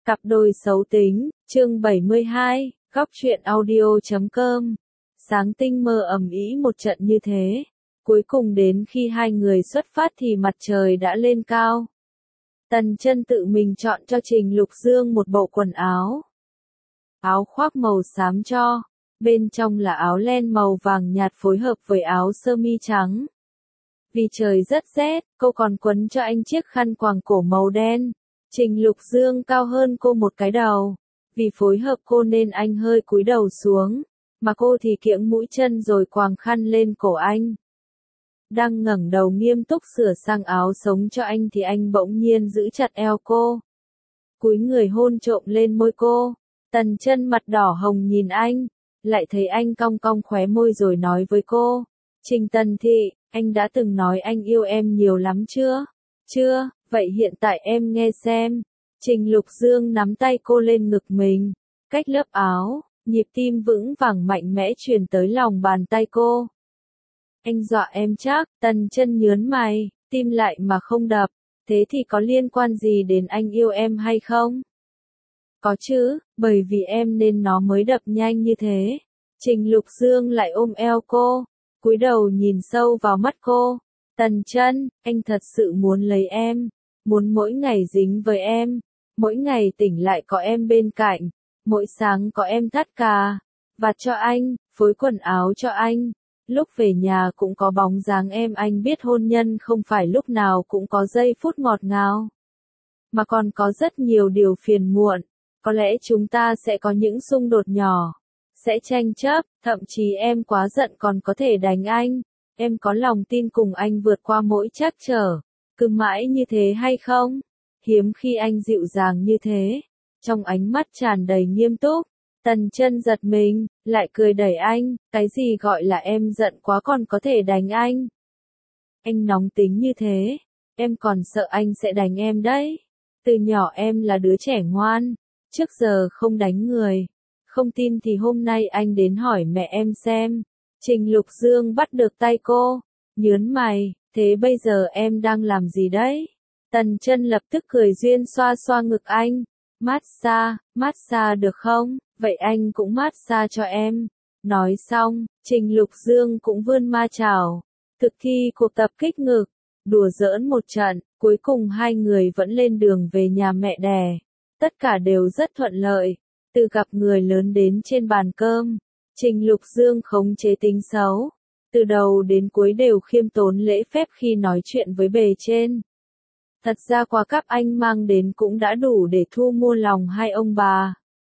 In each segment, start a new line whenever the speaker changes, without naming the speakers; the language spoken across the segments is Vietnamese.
Cặp đôi xấu tính, chương 72, góc truyện audio.com. Sáng tinh mơ ầm ĩ một trận như thế. Cuối cùng đến khi hai người xuất phát thì mặt trời đã lên cao. Tần Chân tự mình chọn cho Trình Lục Dương một bộ quần áo. Áo khoác màu xám cho, bên trong là áo len màu vàng nhạt phối hợp với áo sơ mi trắng. Vì trời rất rét, cô còn quấn cho anh chiếc khăn quàng cổ màu đen. Trình Lục Dương cao hơn cô một cái đầu. Vì phối hợp cô nên anh hơi cúi đầu xuống, mà cô thì kiễng mũi chân rồi quàng khăn lên cổ anh. Đang ngẩng đầu nghiêm túc sửa sang áo sống cho anh thì anh bỗng nhiên giữ chặt eo cô. Cúi người hôn trộm lên môi cô. Tần Chân mặt đỏ hồng nhìn anh, lại thấy anh cong cong khóe môi rồi nói với cô. Trình Tần Thị, anh đã từng nói anh yêu em nhiều lắm chưa? Chưa, vậy hiện tại em nghe xem. Trình Lục Dương nắm tay cô lên ngực mình, cách lớp áo, nhịp tim vững vàng mạnh mẽ truyền tới lòng bàn tay cô. Anh dọa em chắc, Tần Chân nhớn mày, tim lại mà không đập, thế thì có liên quan gì đến anh yêu em hay không? Có chứ, bởi vì em nên nó mới đập nhanh như thế. Trình Lục Dương lại ôm eo cô, cúi đầu nhìn sâu vào mắt cô. Tần Chân, anh thật sự muốn lấy em, muốn mỗi ngày dính với em, mỗi ngày tỉnh lại có em bên cạnh, mỗi sáng có em thắt cà vạt cho anh, phối quần áo cho anh. Lúc về nhà cũng có bóng dáng em, anh biết hôn nhân không phải lúc nào cũng có giây phút ngọt ngào, mà còn có rất nhiều điều phiền muộn. Có lẽ chúng ta sẽ có những xung đột nhỏ, sẽ tranh chấp, thậm chí em quá giận còn có thể đánh anh. Em có lòng tin cùng anh vượt qua mỗi trắc trở, cứ mãi như thế hay không? Hiếm khi anh dịu dàng như thế, trong ánh mắt tràn đầy nghiêm túc. Tần Chân giật mình, lại cười đẩy anh, cái gì gọi là em giận quá còn có thể đánh anh? Anh nóng tính như thế, em còn sợ anh sẽ đánh em đấy. Từ nhỏ em là đứa trẻ ngoan, trước giờ không đánh người. Không tin thì hôm nay anh đến hỏi mẹ em xem. Trình Lục Dương bắt được tay cô, nhớn mày, thế bây giờ em đang làm gì đấy? Tần Chân lập tức cười duyên xoa xoa ngực anh. Massage được không? Vậy anh cũng massage cho em. Nói xong, Trình Lục Dương cũng vươn ma chảo, thực thi cuộc tập kích ngực, đùa giỡn một trận, cuối cùng hai người vẫn lên đường về nhà mẹ đẻ. Tất cả đều rất thuận lợi, từ gặp người lớn đến trên bàn cơm. Trình Lục Dương khống chế tính xấu, từ đầu đến cuối đều khiêm tốn lễ phép khi nói chuyện với bề trên. Thật ra quà cáp anh mang đến cũng đã đủ để thu mua lòng hai ông bà.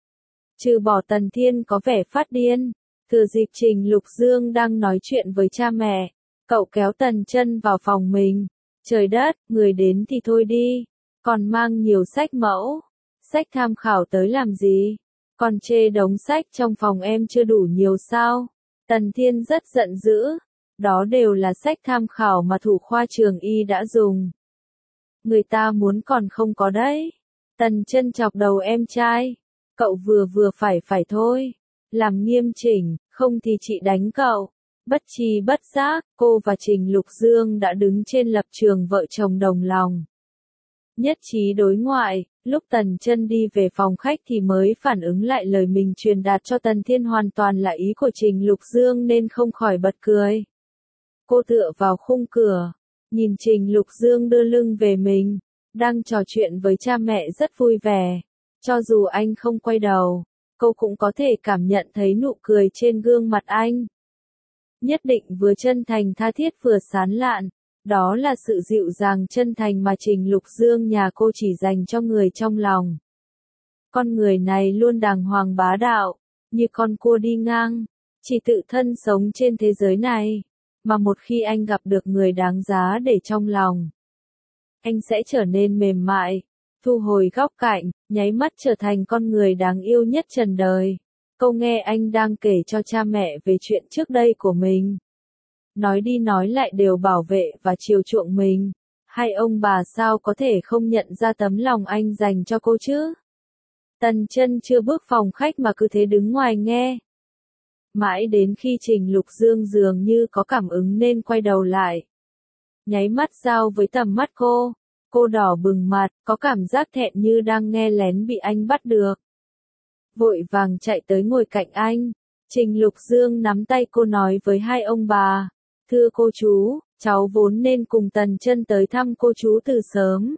Trừ bỏ Tần Thiên có vẻ phát điên, thừa dịp Trình Lục Dương đang nói chuyện với cha mẹ, cậu kéo Tần Chân vào phòng mình. Trời đất, người đến thì thôi đi, còn mang nhiều sách mẫu, sách tham khảo tới làm gì? Còn chê đống sách trong phòng em chưa đủ nhiều sao? Tần Thiên rất giận dữ, đó đều là sách tham khảo mà thủ khoa trường y đã dùng. Người ta muốn còn không có đấy. Tần Chân chọc đầu em trai, cậu vừa vừa phải thôi, làm nghiêm chỉnh, không thì chị đánh cậu. Bất tri bất giác, cô và Trình Lục Dương đã đứng trên lập trường vợ chồng đồng lòng. Nhất trí đối ngoại, lúc Tần Chân đi về phòng khách thì mới phản ứng lại lời mình truyền đạt cho Tần Thiên hoàn toàn là ý của Trình Lục Dương nên không khỏi bật cười. Cô tựa vào khung cửa, nhìn Trình Lục Dương đưa lưng về mình, đang trò chuyện với cha mẹ rất vui vẻ. Cho dù anh không quay đầu, cô cũng có thể cảm nhận thấy nụ cười trên gương mặt anh. Nhất định vừa chân thành tha thiết vừa sán lạn. Đó là sự dịu dàng chân thành mà Trình Lục Dương nhà cô chỉ dành cho người trong lòng. Con người này luôn đàng hoàng bá đạo, như con cua đi ngang, chỉ tự thân sống trên thế giới này, mà một khi anh gặp được người đáng giá để trong lòng, anh sẽ trở nên mềm mại, thu hồi góc cạnh, nháy mắt trở thành con người đáng yêu nhất trần đời. Câu nghe anh đang kể cho cha mẹ về chuyện trước đây của mình. Nói đi nói lại đều bảo vệ và chiều chuộng mình. Hai ông bà sao có thể không nhận ra tấm lòng anh dành cho cô chứ? Tần Chân chưa bước phòng khách mà cứ thế đứng ngoài nghe. Mãi đến khi Trình Lục Dương dường như có cảm ứng nên quay đầu lại. Nháy mắt giao với tầm mắt cô. Cô đỏ bừng mặt, có cảm giác thẹn như đang nghe lén bị anh bắt được. Vội vàng chạy tới ngồi cạnh anh. Trình Lục Dương nắm tay cô nói với hai ông bà. Thưa cô chú, cháu vốn nên cùng Tần Chân tới thăm cô chú từ sớm.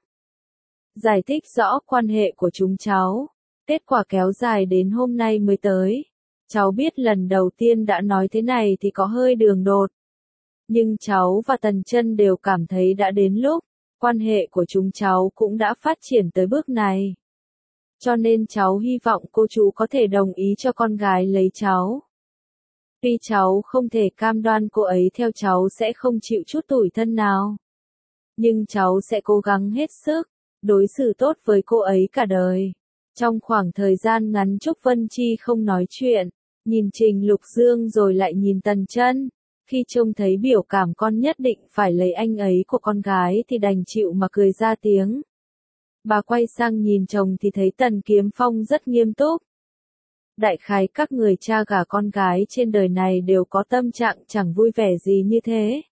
Giải thích rõ quan hệ của chúng cháu. Kết quả kéo dài đến hôm nay mới tới. Cháu biết lần đầu tiên đã nói thế này thì có hơi đường đột. Nhưng cháu và Tần Chân đều cảm thấy đã đến lúc. Quan hệ của chúng cháu cũng đã phát triển tới bước này. Cho nên cháu hy vọng cô chú có thể đồng ý cho con gái lấy cháu. Tuy cháu không thể cam đoan cô ấy theo cháu sẽ không chịu chút tủi thân nào. Nhưng cháu sẽ cố gắng hết sức, đối xử tốt với cô ấy cả đời. Trong khoảng thời gian ngắn Trúc Vân Chi không nói chuyện, nhìn Trình Lục Dương rồi lại nhìn Tần Chân. Khi trông thấy biểu cảm con nhất định phải lấy anh ấy của con gái thì đành chịu mà cười ra tiếng. Bà quay sang nhìn chồng thì thấy Tần Kiếm Phong rất nghiêm túc. Đại khái các người cha gả con gái trên đời này đều có tâm trạng chẳng vui vẻ gì như thế.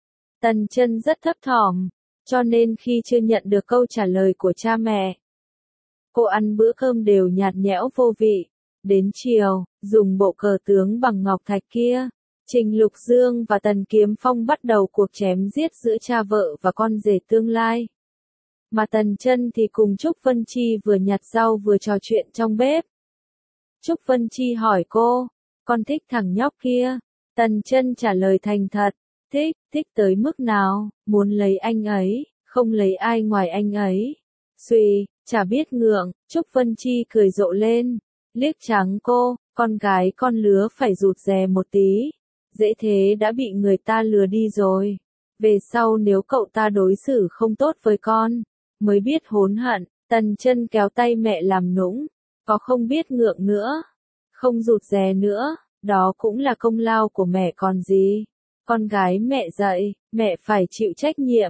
Tần Chân rất thấp thỏm, cho nên khi chưa nhận được câu trả lời của cha mẹ, cô ăn bữa cơm đều nhạt nhẽo vô vị. Đến chiều, dùng bộ cờ tướng bằng ngọc thạch kia, Trình Lục Dương và Tần Kiếm Phong bắt đầu cuộc chém giết giữa cha vợ và con rể tương lai. Mà Tần Chân thì cùng Trúc Vân Chi vừa nhặt rau vừa trò chuyện trong bếp. Trúc Vân Chi hỏi cô, con thích thằng nhóc kia? Tần Chân trả lời thành thật, thích tới mức nào, muốn lấy anh ấy, không lấy ai ngoài anh ấy. Xuy, chả biết ngượng, Trúc Vân Chi cười rộ lên, liếc trắng cô, con gái con lứa phải rụt rè một tí, dễ thế đã bị người ta lừa đi rồi. Về sau nếu cậu ta đối xử không tốt với con, mới biết hối hận. Tần Chân kéo tay mẹ làm nũng, có không biết ngượng nữa, không rụt rè nữa, đó cũng là công lao của mẹ còn gì. Con gái mẹ dạy, mẹ phải chịu trách nhiệm.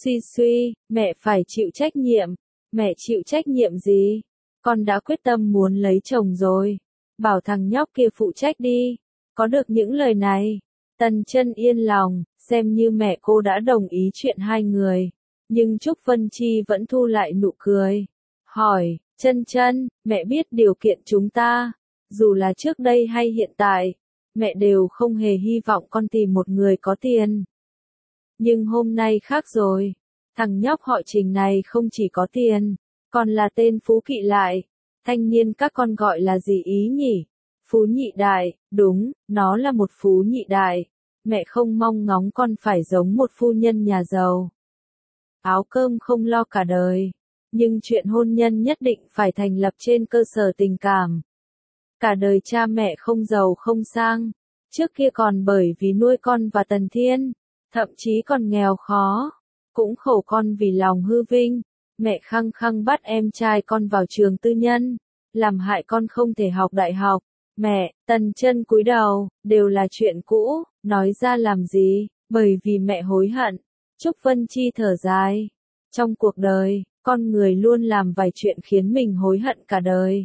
Suy, mẹ phải chịu trách nhiệm. Mẹ chịu trách nhiệm gì? Con đã quyết tâm muốn lấy chồng rồi. Bảo thằng nhóc kia phụ trách đi. Có được những lời này, Tần Chân yên lòng, xem như mẹ cô đã đồng ý chuyện hai người. Nhưng Trúc Vân Chi vẫn thu lại nụ cười. Hỏi, Chân, mẹ biết điều kiện chúng ta, dù là trước đây hay hiện tại, mẹ đều không hề hy vọng con tìm một người có tiền. Nhưng hôm nay khác rồi, thằng nhóc họ Trình này không chỉ có tiền, còn là tên phú kỵ lại. Thanh niên các con gọi là gì ý nhỉ? Phú nhị đại, đúng, nó là một phú nhị đại. Mẹ không mong ngóng con phải giống một phu nhân nhà giàu. Áo cơm không lo cả đời. Nhưng chuyện hôn nhân nhất định phải thành lập trên cơ sở tình cảm. Cả đời cha mẹ không giàu không sang. Trước kia còn bởi vì nuôi con và Tần Thiên. Thậm chí còn nghèo khó. Cũng khổ con vì lòng hư vinh. Mẹ khăng khăng bắt em trai con vào trường tư nhân. Làm hại con không thể học đại học. Mẹ, Tần Chân cúi đầu, đều là chuyện cũ, nói ra làm gì, bởi vì mẹ hối hận. Trúc Vân Chi thở dài. Trong cuộc đời, con người luôn làm vài chuyện khiến mình hối hận cả đời.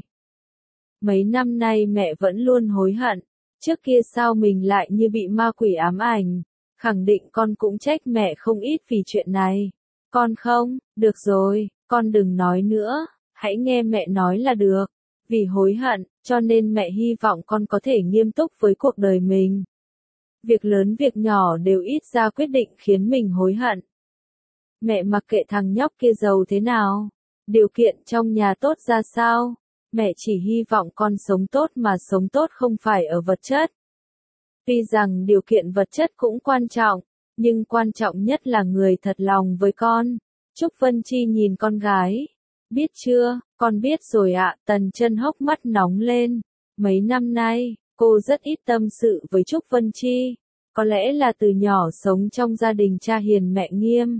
Mấy năm nay mẹ vẫn luôn hối hận. Trước kia sao mình lại như bị ma quỷ ám ảnh. Khẳng định con cũng trách mẹ không ít vì chuyện này. Con không, được rồi, con đừng nói nữa, hãy nghe mẹ nói là được. Vì hối hận, cho nên mẹ hy vọng con có thể nghiêm túc với cuộc đời mình. Việc lớn việc nhỏ đều ít ra quyết định khiến mình hối hận. Mẹ mặc kệ thằng nhóc kia giàu thế nào, điều kiện trong nhà tốt ra sao, mẹ chỉ hy vọng con sống tốt mà sống tốt không phải ở vật chất. Tuy rằng điều kiện vật chất cũng quan trọng, nhưng quan trọng nhất là người thật lòng với con. Trúc Vân Chi nhìn con gái. Biết chưa, con biết rồi ạ. Tần Chân hốc mắt nóng lên. Mấy năm nay, cô rất ít tâm sự với Trúc Vân Chi. Có lẽ là từ nhỏ sống trong gia đình cha hiền mẹ nghiêm.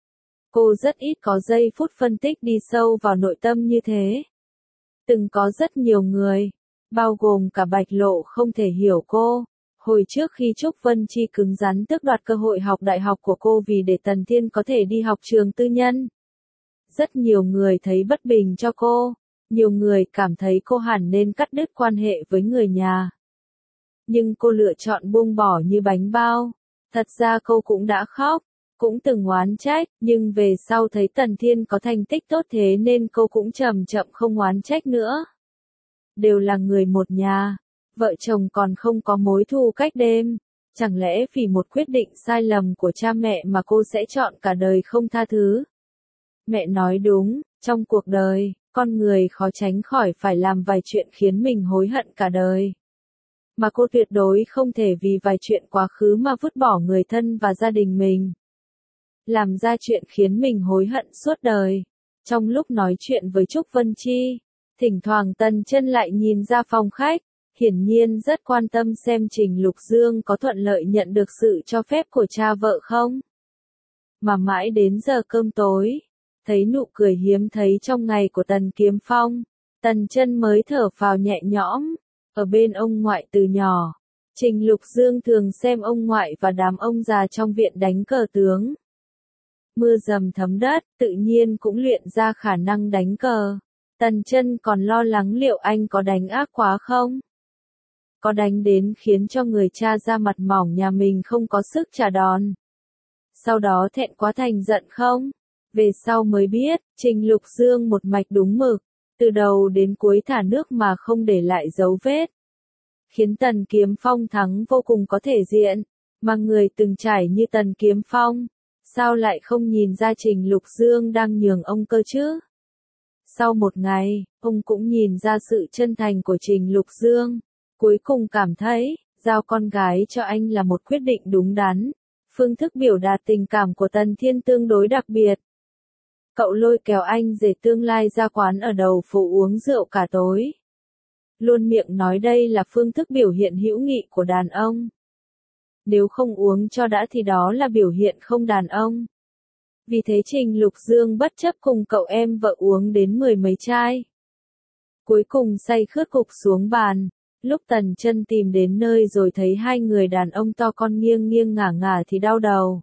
Cô rất ít có giây phút phân tích đi sâu vào nội tâm như thế. Từng có rất nhiều người, bao gồm cả Bạch Lộ không thể hiểu cô. Hồi trước khi Trúc Vân Chi cứng rắn tước đoạt cơ hội học đại học của cô vì để Tần Thiên có thể đi học trường tư nhân. Rất nhiều người thấy bất bình cho cô, nhiều người cảm thấy cô hẳn nên cắt đứt quan hệ với người nhà. Nhưng cô lựa chọn buông bỏ như bánh bao. Thật ra cô cũng đã khóc, cũng từng oán trách, nhưng về sau thấy Tần Thiên có thành tích tốt thế nên cô cũng chậm chậm không oán trách nữa. Đều là người một nhà, vợ chồng còn không có mối thù cách đêm, chẳng lẽ vì một quyết định sai lầm của cha mẹ mà cô sẽ chọn cả đời không tha thứ? Mẹ nói đúng, trong cuộc đời, con người khó tránh khỏi phải làm vài chuyện khiến mình hối hận cả đời. Mà cô tuyệt đối không thể vì vài chuyện quá khứ mà vứt bỏ người thân và gia đình mình. Làm ra chuyện khiến mình hối hận suốt đời. Trong lúc nói chuyện với Trúc Vân Chi, thỉnh thoảng Tần Chân lại nhìn ra phòng khách, hiển nhiên rất quan tâm xem Trình Lục Dương có thuận lợi nhận được sự cho phép của cha vợ không. Mà mãi đến giờ cơm tối, thấy nụ cười hiếm thấy trong ngày của Tần Kiếm Phong, Tần Chân mới thở phào nhẹ nhõm. Ở bên ông ngoại từ nhỏ, Trình Lục Dương thường xem ông ngoại và đám ông già trong viện đánh cờ tướng. Mưa dầm thấm đất, tự nhiên cũng luyện ra khả năng đánh cờ. Tần Chân còn lo lắng liệu anh có đánh ác quá không? Có đánh đến khiến cho người cha ra mặt mỏng nhà mình không có sức trả đòn. Sau đó thẹn quá thành giận không? Về sau mới biết, Trình Lục Dương một mạch đúng mực, từ đầu đến cuối thả nước mà không để lại dấu vết. Khiến Tần Kiếm Phong thắng vô cùng có thể diện, mà người từng trải như Tần Kiếm Phong, sao lại không nhìn ra Trình Lục Dương đang nhường ông cơ chứ? Sau một ngày, ông cũng nhìn ra sự chân thành của Trình Lục Dương, cuối cùng cảm thấy, giao con gái cho anh là một quyết định đúng đắn. Phương thức biểu đạt tình cảm của Tần Thiên tương đối đặc biệt. Cậu lôi kéo anh rể tương lai ra quán ở đầu phố uống rượu cả tối. Luôn miệng nói đây là phương thức biểu hiện hữu nghị của đàn ông. Nếu không uống cho đã thì đó là biểu hiện không đàn ông. Vì thế Trình Lục Dương bất chấp cùng cậu em vợ uống đến 10 mấy chai. Cuối cùng say khướt gục xuống bàn. Lúc Tần Chân tìm đến nơi rồi thấy hai người đàn ông to con nghiêng nghiêng ngả ngả thì đau đầu.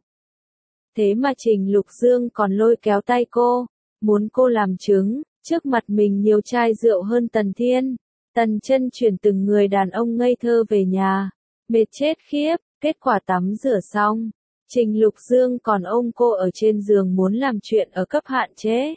Thế mà Trình Lục Dương còn lôi kéo tay cô, muốn cô làm chứng, trước mặt mình nhiều chai rượu hơn Tần Thiên. Tần Chân chuyển từng người đàn ông ngây thơ về nhà, mệt chết khiếp, kết quả tắm rửa xong. Trình Lục Dương còn ôm cô ở trên giường muốn làm chuyện ở cấp hạn chế.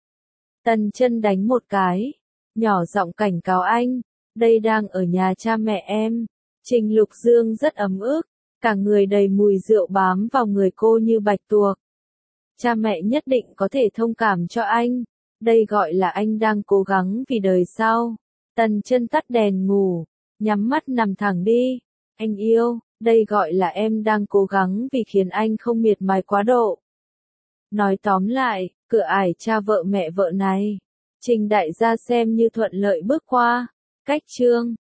Tần Chân đánh một cái, nhỏ giọng cảnh cáo anh, đây đang ở nhà cha mẹ em. Trình Lục Dương rất ấm ức, cả người đầy mùi rượu bám vào người cô như bạch tuộc. Cha mẹ nhất định có thể thông cảm cho anh, đây gọi là anh đang cố gắng vì đời sau. Tần Chân tắt đèn ngủ, nhắm mắt nằm thẳng đi. Anh yêu, đây gọi là em đang cố gắng vì khiến anh không miệt mài quá độ. Nói tóm lại, cửa ải cha vợ mẹ vợ này, Trình đại gia xem như thuận lợi bước qua. Cách chương